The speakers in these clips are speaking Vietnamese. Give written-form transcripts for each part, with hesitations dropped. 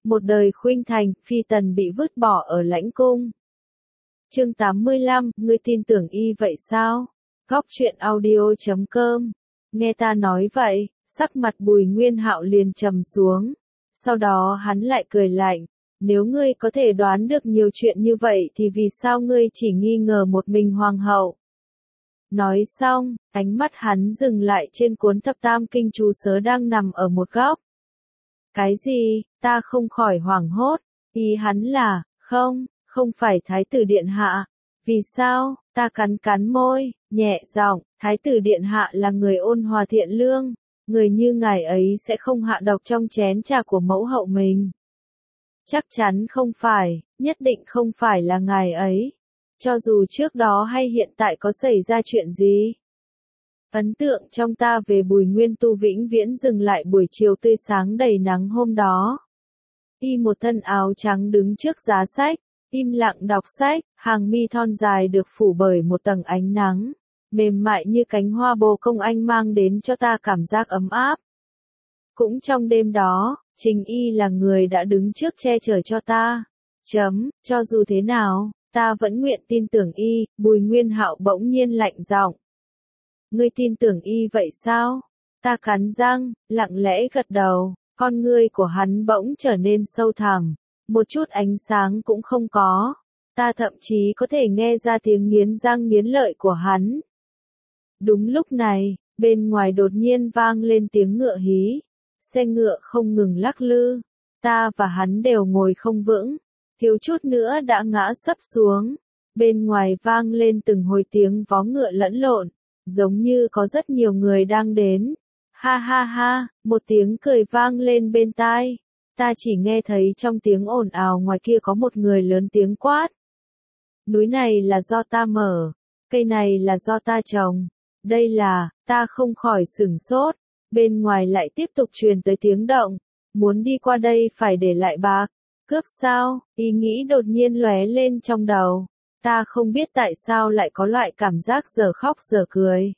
Một đời khuynh thành, phi tần bị vứt bỏ ở lãnh cung. Chương 85, ngươi tin tưởng y vậy sao? Góc truyện audio.com. Nghe ta nói vậy, sắc mặt Bùi Nguyên Hạo liền trầm xuống. Sau đó hắn lại cười lạnh, nếu ngươi có thể đoán được nhiều chuyện như vậy thì vì sao ngươi chỉ nghi ngờ một mình hoàng hậu? Nói xong, ánh mắt hắn dừng lại trên cuốn thập tam kinh chú sớ đang nằm ở một góc. Cái gì? Ta không khỏi hoảng hốt. Ý hắn là, không phải thái tử điện hạ. Vì sao? Ta cắn cắn môi, nhẹ giọng, thái tử điện hạ là người ôn hòa thiện lương, người như ngài ấy sẽ không hạ độc trong chén trà của mẫu hậu mình. Chắc chắn không phải, nhất định không phải là ngài ấy. Cho dù trước đó hay hiện tại có xảy ra chuyện gì. Ấn tượng trong ta về Bùi Nguyên Tu vĩnh viễn dừng lại buổi chiều tươi sáng đầy nắng hôm đó. Y một thân áo trắng đứng trước giá sách, im lặng đọc sách, hàng mi thon dài được phủ bởi một tầng ánh nắng, mềm mại như cánh hoa bồ công anh mang đến cho ta cảm giác ấm áp. Cũng trong đêm đó, chính Y là người đã đứng trước che chở cho ta. Cho dù thế nào, ta vẫn nguyện tin tưởng Y, Bùi Nguyên Hạo bỗng nhiên lạnh giọng. Ngươi tin tưởng Y vậy sao? Ta cắn răng, lặng lẽ gật đầu, con ngươi của hắn bỗng trở nên sâu thẳm, một chút ánh sáng cũng không có. Ta thậm chí có thể nghe ra tiếng nghiến răng nghiến lợi của hắn. Đúng lúc này, bên ngoài đột nhiên vang lên tiếng ngựa hí. Xe ngựa không ngừng lắc lư. Ta và hắn đều ngồi không vững, thiếu chút nữa đã ngã sấp xuống. Bên ngoài vang lên từng hồi tiếng vó ngựa lẫn lộn, giống như có rất nhiều người đang đến. Ha ha ha, một tiếng cười vang lên bên tai. Ta chỉ nghe thấy trong tiếng ồn ào ngoài kia có một người lớn tiếng quát. Núi này là do ta mở, cây này là do ta trồng. Đây là, ta không khỏi sửng sốt. Bên ngoài lại tiếp tục truyền tới tiếng động. Muốn đi qua đây phải để lại bạc. Cướp sao? Ý nghĩ đột nhiên lóe lên trong đầu. Ta không biết tại sao lại có loại cảm giác giờ khóc giờ cười.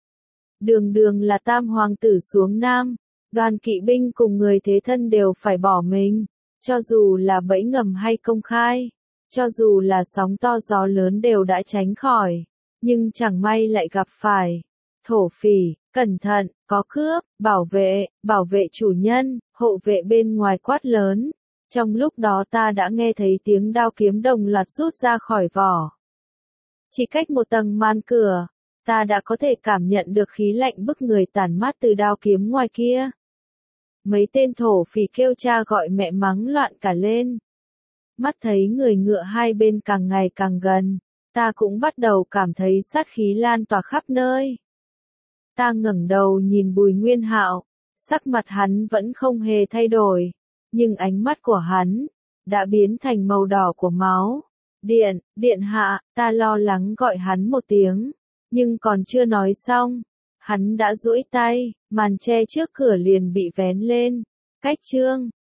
Đường đường là tam hoàng tử xuống nam. Đoàn kỵ binh cùng người thế thân đều phải bỏ mình. Cho dù là bẫy ngầm hay công khai. Cho dù là sóng to gió lớn đều đã tránh khỏi. Nhưng chẳng may lại gặp phải thổ phỉ, cẩn thận, có cướp, bảo vệ chủ nhân, hộ vệ bên ngoài quát lớn. Trong lúc đó ta đã nghe thấy tiếng đao kiếm đồng loạt rút ra khỏi vỏ. Chỉ cách một tầng màn cửa, ta đã có thể cảm nhận được khí lạnh bức người tản mát từ đao kiếm ngoài kia. Mấy tên thổ phỉ kêu cha gọi mẹ mắng loạn cả lên. Mắt thấy người ngựa hai bên càng ngày càng gần, ta cũng bắt đầu cảm thấy sát khí lan tỏa khắp nơi. Ta ngẩng đầu nhìn Bùi Nguyên Hạo, sắc mặt hắn vẫn không hề thay đổi, nhưng ánh mắt của hắn đã biến thành màu đỏ của máu. Điện hạ, ta lo lắng gọi hắn một tiếng, nhưng còn chưa nói xong, hắn đã duỗi tay, màn che trước cửa liền bị vén lên. Cách chương